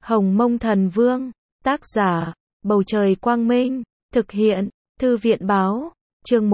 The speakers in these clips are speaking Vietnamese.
Hồng Mông Thần Vương, tác giả, Bầu Trời Quang Minh, thực hiện, Thư viện Báo, chương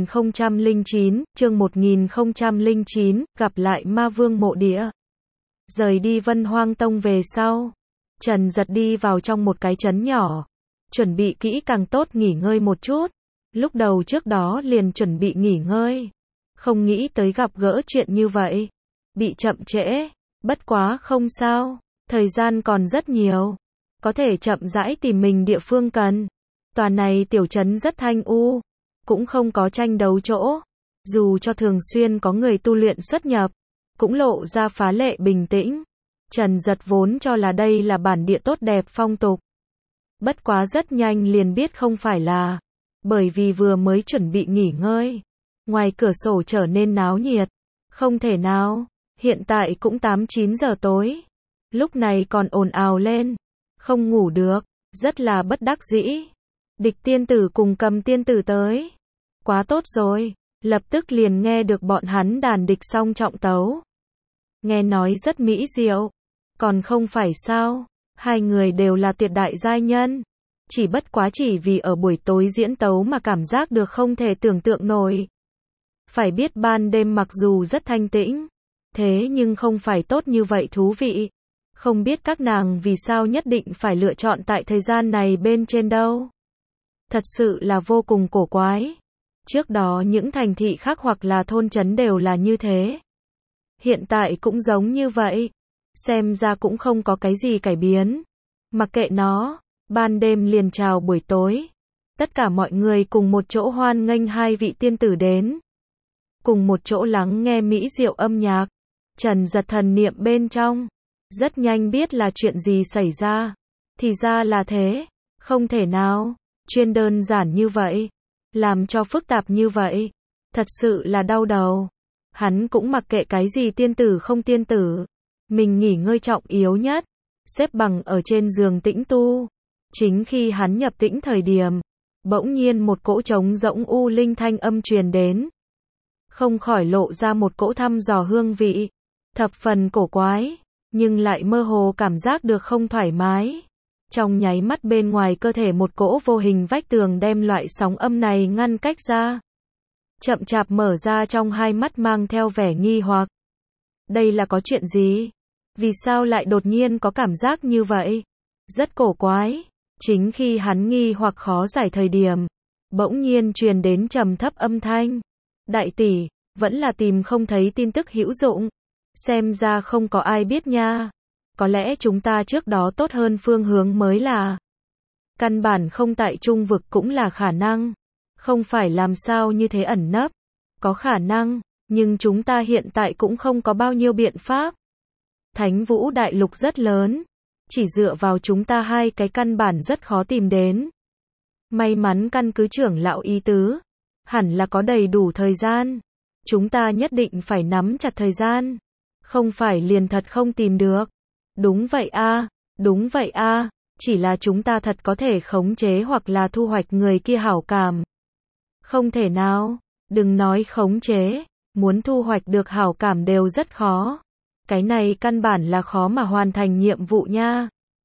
1009, gặp lại Ma Vương mộ địa. Rời đi Vân Hoang Tông về sau, Trần Giật đi vào trong một cái trấn nhỏ, chuẩn bị kỹ càng tốt nghỉ ngơi một chút. Lúc đầu trước đó liền chuẩn bị nghỉ ngơi, không nghĩ tới gặp gỡ chuyện như vậy, bị chậm trễ, bất quá không sao, thời gian còn rất nhiều, có thể chậm rãi tìm mình địa phương cần. Tòa này tiểu trấn rất thanh u, cũng không có tranh đấu chỗ, dù cho thường xuyên có người tu luyện xuất nhập, cũng lộ ra phá lệ bình tĩnh. Trần Giật vốn cho là đây là bản địa tốt đẹp phong tục, bất quá rất nhanh liền biết không phải là, bởi vì vừa mới chuẩn bị nghỉ ngơi, ngoài cửa sổ trở nên náo nhiệt, không thể nào, hiện tại cũng 8-9 giờ tối, lúc này còn ồn ào lên, không ngủ được, rất là bất đắc dĩ. Địch tiên tử cùng Cầm tiên tử tới, quá tốt rồi, lập tức liền nghe được bọn hắn đàn địch song trọng tấu. Nghe nói rất mỹ diệu, còn không phải sao, hai người đều là tuyệt đại giai nhân, chỉ bất quá chỉ vì ở buổi tối diễn tấu mà cảm giác được không thể tưởng tượng nổi. Phải biết ban đêm mặc dù rất thanh tĩnh, thế nhưng không phải tốt như vậy thú vị. Không biết các nàng vì sao nhất định phải lựa chọn tại thời gian này bên trên đâu. Thật sự là vô cùng cổ quái. Trước đó những thành thị khác hoặc là thôn trấn đều là như thế. Hiện tại cũng giống như vậy. Xem ra cũng không có cái gì cải biến. Mặc kệ nó, ban đêm liền chào buổi tối. Tất cả mọi người cùng một chỗ hoan nghênh hai vị tiên tử đến. Cùng một chỗ lắng nghe mỹ diệu âm nhạc. Trần Giật thần niệm bên trong. Rất nhanh biết là chuyện gì xảy ra. Thì ra là thế. Không thể nào. Chuyên đơn giản như vậy. Làm cho phức tạp như vậy. Thật sự là đau đầu. Hắn cũng mặc kệ cái gì tiên tử không tiên tử. Mình nghỉ ngơi trọng yếu nhất. Xếp bằng ở trên giường tĩnh tu. Chính khi hắn nhập tĩnh thời điểm. Bỗng nhiên một cỗ trống rỗng u linh thanh âm truyền đến. Không khỏi lộ ra một cỗ thăm dò hương vị. Thập phần cổ quái. Nhưng lại mơ hồ cảm giác được không thoải mái. Trong nháy mắt bên ngoài cơ thể một cỗ vô hình vách tường đem loại sóng âm này ngăn cách ra. Chậm chạp mở ra trong hai mắt mang theo vẻ nghi hoặc. Đây là có chuyện gì? Vì sao lại đột nhiên có cảm giác như vậy? Rất cổ quái. Chính khi hắn nghi hoặc khó giải thời điểm, bỗng nhiên truyền đến trầm thấp âm thanh. Đại tỷ, vẫn là tìm không thấy tin tức hữu dụng. Xem ra không có ai biết nha. Có lẽ chúng ta trước đó tốt hơn phương hướng mới là. Căn bản không tại trung vực cũng là khả năng. Không phải làm sao như thế ẩn nấp. Có khả năng, nhưng chúng ta hiện tại cũng không có bao nhiêu biện pháp. Thánh Vũ Đại Lục rất lớn. Chỉ dựa vào chúng ta hai cái căn bản rất khó tìm đến. May mắn căn cứ trưởng lão ý tứ. Hẳn là có đầy đủ thời gian. Chúng ta nhất định phải nắm chặt thời gian. Không phải liền thật không tìm được. Đúng vậy a, đúng vậy a, chỉ là chúng ta thật có thể khống chế hoặc là thu hoạch người kia hảo cảm. Không thể nào, đừng nói khống chế, muốn thu hoạch được hảo cảm đều rất khó. Cái này căn bản là khó mà hoàn thành nhiệm vụ nha.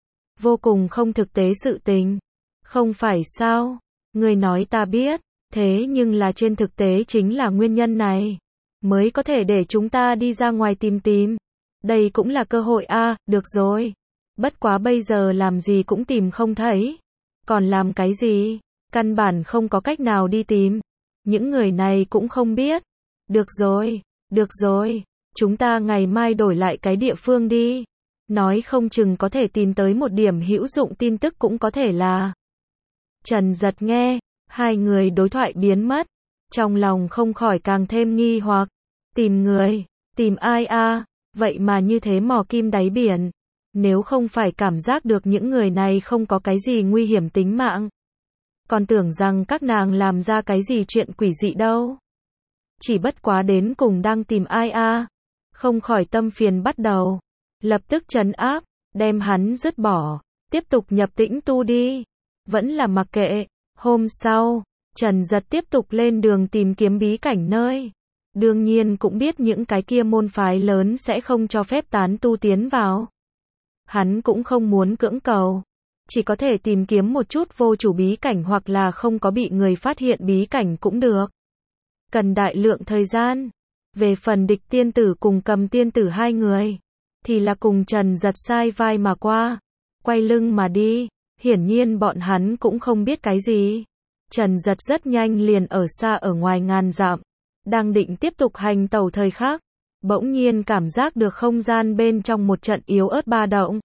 Vô cùng không thực tế sự tình. Không phải sao, người nói ta biết, thế nhưng là trên thực tế chính là nguyên nhân này. Mới có thể để chúng ta đi ra ngoài tìm tìm. Đây cũng là cơ hội a, được rồi. Bất quá bây giờ làm gì cũng tìm không thấy. Còn làm cái gì? Căn bản không có cách nào đi tìm. Những người này cũng không biết. Được rồi. Chúng ta ngày mai đổi lại cái địa phương đi. Nói không chừng có thể tìm tới một điểm hữu dụng tin tức cũng có thể là. Trần Giật nghe, hai người đối thoại biến mất. Trong lòng không khỏi càng thêm nghi hoặc. Tìm người, tìm ai a? Vậy mà như thế mò kim đáy biển. Nếu không phải cảm giác được những người này không có cái gì nguy hiểm tính mạng. Còn tưởng rằng các nàng làm ra cái gì chuyện quỷ dị đâu. Chỉ bất quá đến cùng đang tìm ai a? Không khỏi tâm phiền bắt đầu. Lập tức trấn áp, đem hắn dứt bỏ. Tiếp tục nhập tĩnh tu đi. Vẫn là mặc kệ. Hôm sau, Trần Giật tiếp tục lên đường tìm kiếm bí cảnh nơi. Đương nhiên cũng biết những cái kia môn phái lớn sẽ không cho phép tán tu tiến vào. Hắn cũng không muốn cưỡng cầu. Chỉ có thể tìm kiếm một chút vô chủ bí cảnh hoặc là không có bị người phát hiện bí cảnh cũng được. Cần đại lượng thời gian. Về phần Địch tiên tử cùng Cầm tiên tử hai người, thì là cùng Trần Giật sai vai mà qua, quay lưng mà đi. Hiển nhiên bọn hắn cũng không biết cái gì. Trần Giật rất nhanh liền ở xa ở ngoài ngàn dặm, đang định tiếp tục hành tẩu thời khắc, bỗng nhiên cảm giác được không gian bên trong một trận yếu ớt ba động.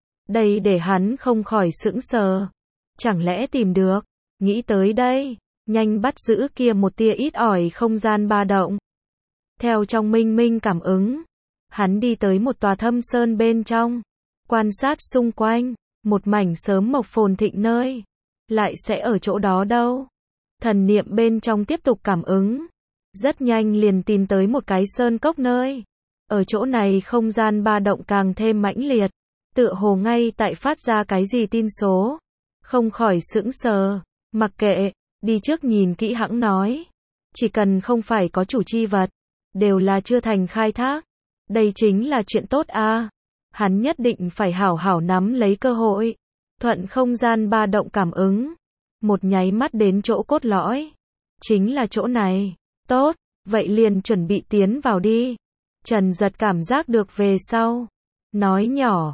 Đây để hắn không khỏi sững sờ. Chẳng lẽ tìm được? Nghĩ tới đây, nhanh bắt giữ kia một tia ít ỏi không gian ba động. Theo trong minh minh cảm ứng, hắn đi tới một tòa thâm sơn bên trong, quan sát xung quanh, một mảnh sớm mộc phồn thịnh nơi. Lại sẽ ở chỗ đó đâu? Thần niệm bên trong tiếp tục cảm ứng. Rất nhanh liền tìm tới một cái sơn cốc nơi. Ở chỗ này không gian ba động càng thêm mãnh liệt. Tựa hồ ngay tại phát ra cái gì tin số. Không khỏi sững sờ. Mặc kệ, đi trước nhìn kỹ hãng nói. Chỉ cần không phải có chủ chi vật, đều là chưa thành khai thác. Đây chính là chuyện tốt a. Hắn nhất định phải hảo hảo nắm lấy cơ hội. Thuận không gian ba động cảm ứng. Một nháy mắt đến chỗ cốt lõi. Chính là chỗ này. Tốt, vậy liền chuẩn bị tiến vào đi. Trần Giật cảm giác được về sau. Nói nhỏ,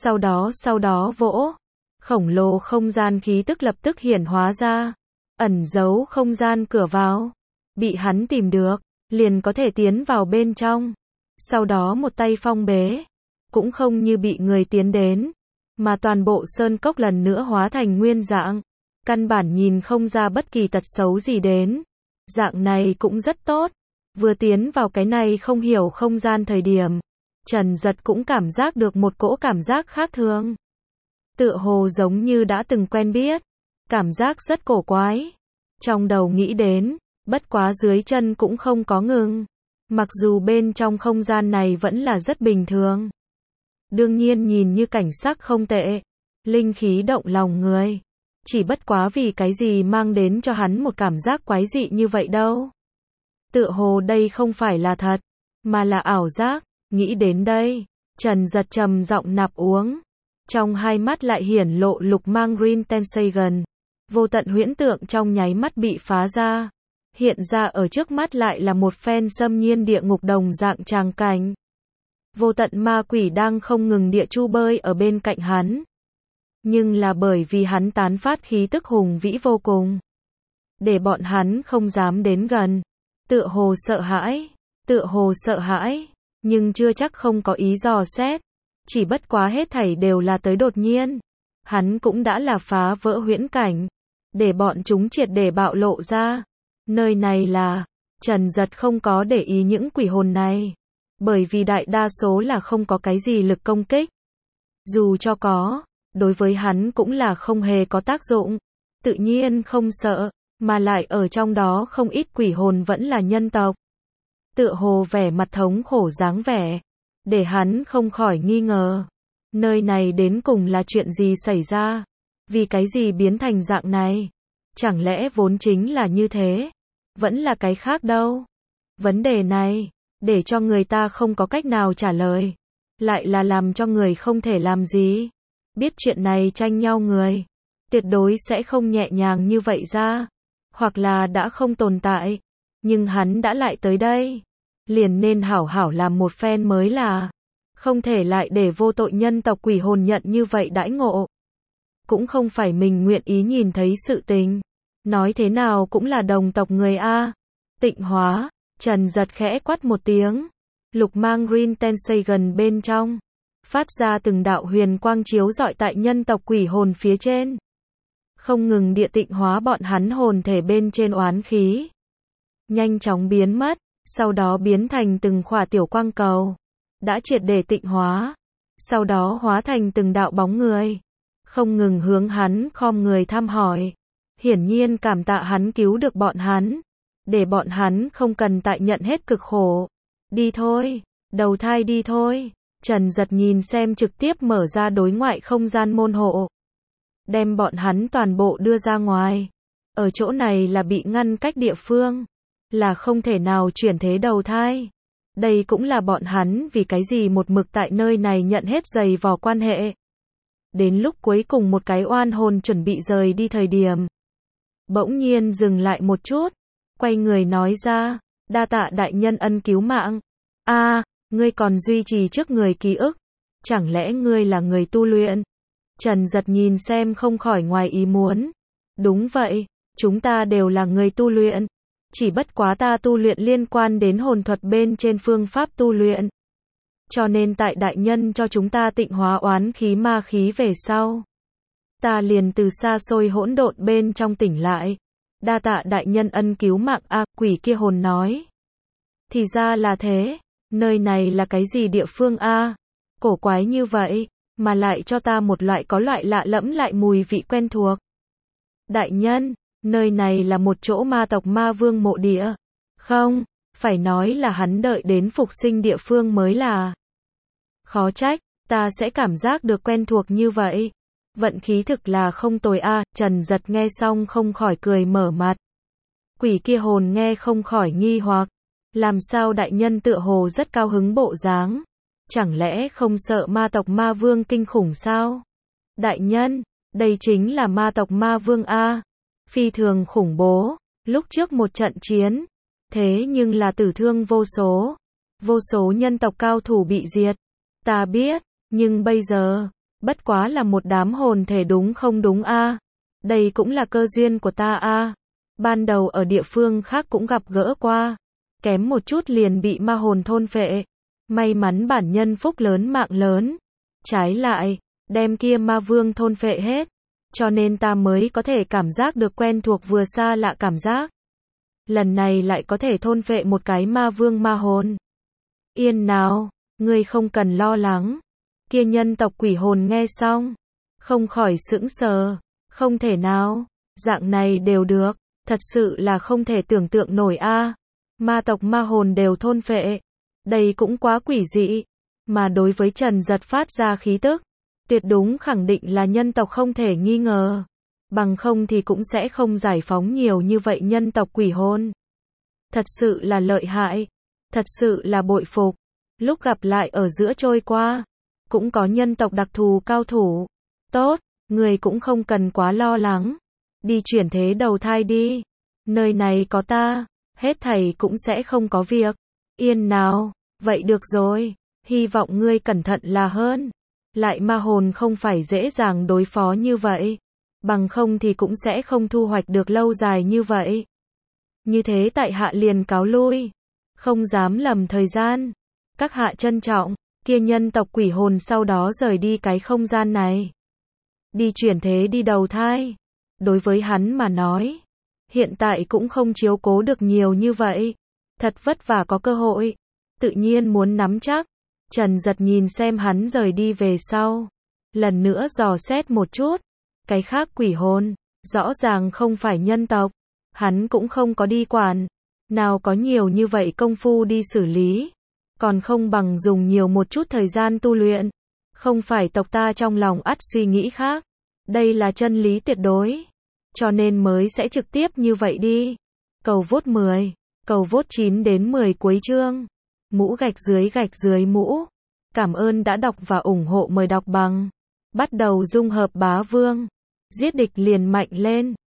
sau đó vỗ. Khổng lồ không gian khí tức lập tức hiển hóa ra. Ẩn giấu không gian cửa vào. Bị hắn tìm được, liền có thể tiến vào bên trong. Sau đó một tay phong bế. Cũng không như bị người tiến đến, mà toàn bộ sơn cốc lần nữa hóa thành nguyên dạng. Căn bản nhìn không ra bất kỳ tật xấu gì đến. Dạng này cũng rất tốt. Vừa tiến vào cái này không hiểu không gian thời điểm, Trần Giật cũng cảm giác được một cỗ cảm giác khác thường. Tựa hồ giống như đã từng quen biết. Cảm giác rất cổ quái. Trong đầu nghĩ đến, bất quá dưới chân cũng không có ngừng. Mặc dù bên trong không gian này vẫn là rất bình thường. Đương nhiên nhìn như cảnh sắc không tệ. Linh khí động lòng người. Chỉ bất quá vì cái gì mang đến cho hắn một cảm giác quái dị như vậy đâu. Tựa hồ đây không phải là thật, mà là ảo giác. Nghĩ đến đây, Trần Giật trầm giọng nạp uống. Trong hai mắt lại hiển lộ lục mang Green Tensagon. Vô tận huyễn tượng trong nháy mắt bị phá ra. Hiện ra ở trước mắt lại là một phen xâm nhiên địa ngục đồng dạng tràng cảnh. Vô tận ma quỷ đang không ngừng địa chu bơi ở bên cạnh hắn. Nhưng là bởi vì hắn tán phát khí tức hùng vĩ vô cùng. Để bọn hắn không dám đến gần. Tựa hồ sợ hãi. Nhưng chưa chắc không có ý dò xét. Chỉ bất quá hết thảy đều là tới đột nhiên. Hắn cũng đã là phá vỡ huyễn cảnh. Để bọn chúng triệt để bạo lộ ra. Nơi này là, Trần Giật không có để ý những quỷ hồn này. Bởi vì đại đa số là không có cái gì lực công kích. Dù cho có, đối với hắn cũng là không hề có tác dụng. Tự nhiên không sợ, mà lại ở trong đó không ít quỷ hồn vẫn là nhân tộc. Tựa hồ vẻ mặt thống khổ dáng vẻ, để hắn không khỏi nghi ngờ. Nơi này đến cùng là chuyện gì xảy ra? Vì cái gì biến thành dạng này? Chẳng lẽ vốn chính là như thế? Vẫn là cái khác đâu? Vấn đề này, để cho người ta không có cách nào trả lời. Lại là làm cho người không thể làm gì. Biết chuyện này tranh nhau người. Tuyệt đối sẽ không nhẹ nhàng như vậy ra. Hoặc là đã không tồn tại. Nhưng hắn đã lại tới đây. Liền nên hảo hảo làm một phen mới là. Không thể lại để vô tội nhân tộc quỷ hồn nhận như vậy đãi ngộ. Cũng không phải mình nguyện ý nhìn thấy sự tình. Nói thế nào cũng là đồng tộc người A. Tịnh hóa. Trần Giật khẽ quát một tiếng. Lục mang Green Tensagon bên trong. Phát ra từng đạo huyền quang chiếu rọi tại nhân tộc quỷ hồn phía trên. Không ngừng địa tịnh hóa bọn hắn hồn thể bên trên oán khí. Nhanh chóng biến mất. Sau đó biến thành từng khỏa tiểu quang cầu. Đã triệt để tịnh hóa. Sau đó hóa thành từng đạo bóng người. Không ngừng hướng hắn khom người thăm hỏi. Hiển nhiên cảm tạ hắn cứu được bọn hắn. Để bọn hắn không cần tại nhận hết cực khổ. Đi thôi, đầu thai đi thôi. Trần Giật nhìn xem trực tiếp mở ra đối ngoại không gian môn hộ. Đem bọn hắn toàn bộ đưa ra ngoài. Ở chỗ này là bị ngăn cách địa phương. Là không thể nào chuyển thế đầu thai. Đây cũng là bọn hắn vì cái gì một mực tại nơi này nhận hết giày vò quan hệ. Đến lúc cuối cùng một cái oan hồn chuẩn bị rời đi thời điểm. Bỗng nhiên dừng lại một chút, quay người nói ra, đa tạ đại nhân ân cứu mạng. Ngươi còn duy trì trước người ký ức. Chẳng lẽ ngươi là người tu luyện? Trần Giật nhìn xem không khỏi ngoài ý muốn. Đúng vậy, chúng ta đều là người tu luyện. Chỉ bất quá ta tu luyện liên quan đến hồn thuật bên trên phương pháp tu luyện. Cho nên tại đại nhân cho chúng ta tịnh hóa oán khí ma khí về sau. Ta liền từ xa xôi hỗn độn bên trong tỉnh lại. Đa tạ đại nhân ân cứu mạng. Quỷ kia hồn nói. Thì ra là thế, nơi này là cái gì địa phương cổ quái như vậy, mà lại cho ta một loại có loại lạ lẫm lại mùi vị quen thuộc. Đại nhân, nơi này là một chỗ ma tộc ma vương mộ địa. Không, phải nói là hắn đợi đến phục sinh địa phương mới là. Khó trách, ta sẽ cảm giác được quen thuộc như vậy. Vận khí thực là không tồi Trần Giật nghe xong không khỏi cười mở mặt. Quỷ kia hồn nghe không khỏi nghi hoặc. Làm sao đại nhân tựa hồ rất cao hứng bộ dáng? Chẳng lẽ không sợ ma tộc ma vương kinh khủng sao? Đại nhân, đây chính là ma tộc ma vương phi thường khủng bố. Lúc trước một trận chiến, thế nhưng là tử thương vô số. Vô số nhân tộc cao thủ bị diệt. Ta biết, nhưng bây giờ, bất quá là một đám hồn thể đúng không đúng Đây cũng là cơ duyên của ta Ban đầu ở địa phương khác cũng gặp gỡ qua. Kém một chút liền bị ma hồn thôn phệ. May mắn bản nhân phúc lớn mạng lớn. Trái lại, đem kia ma vương thôn phệ hết. Cho nên ta mới có thể cảm giác được quen thuộc vừa xa lạ cảm giác. Lần này lại có thể thôn phệ một cái ma vương ma hồn. Yên nào, ngươi không cần lo lắng. Kia nhân tộc quỷ hồn nghe xong, không khỏi sững sờ. Không thể nào, dạng này đều được. Thật sự là không thể tưởng tượng nổi Ma tộc ma hồn đều thôn phệ. Đây cũng quá quỷ dị. Mà đối với Trần Giật phát ra khí tức, tuyệt đúng khẳng định là nhân tộc không thể nghi ngờ. Bằng không thì cũng sẽ không giải phóng nhiều như vậy nhân tộc quỷ hồn. Thật sự là lợi hại. Thật sự là bội phục. Lúc gặp lại ở giữa trôi qua, cũng có nhân tộc đặc thù cao thủ. Tốt, người cũng không cần quá lo lắng. Đi chuyển thế đầu thai đi. Nơi này có ta. Hết thảy cũng sẽ không có việc. Yên nào, vậy được rồi, hy vọng ngươi cẩn thận là hơn. Lại ma hồn không phải dễ dàng đối phó như vậy. Bằng không thì cũng sẽ không thu hoạch được lâu dài như vậy. Như thế tại hạ liền cáo lui. Không dám lầm thời gian. Các hạ trân trọng, kia nhân tộc quỷ hồn sau đó rời đi cái không gian này. Đi chuyển thế đi đầu thai. Đối với hắn mà nói, hiện tại cũng không chiếu cố được nhiều như vậy. Thật vất vả có cơ hội. Tự nhiên muốn nắm chắc. Trần Giật nhìn xem hắn rời đi về sau. Lần nữa dò xét một chút. Cái khác quỷ hồn, rõ ràng không phải nhân tộc. Hắn cũng không có đi quản. Nào có nhiều như vậy công phu đi xử lý. Còn không bằng dùng nhiều một chút thời gian tu luyện. Không phải tộc ta trong lòng ắt suy nghĩ khác. Đây là chân lý tuyệt đối. Cho nên mới sẽ trực tiếp như vậy đi. Cầu vote 10. Cầu vote 9 đến 10 cuối chương. Mũ gạch dưới mũ. Cảm ơn đã đọc và ủng hộ, mời đọc bằng. Bắt đầu dung hợp bá vương. Giết địch liền mạnh lên.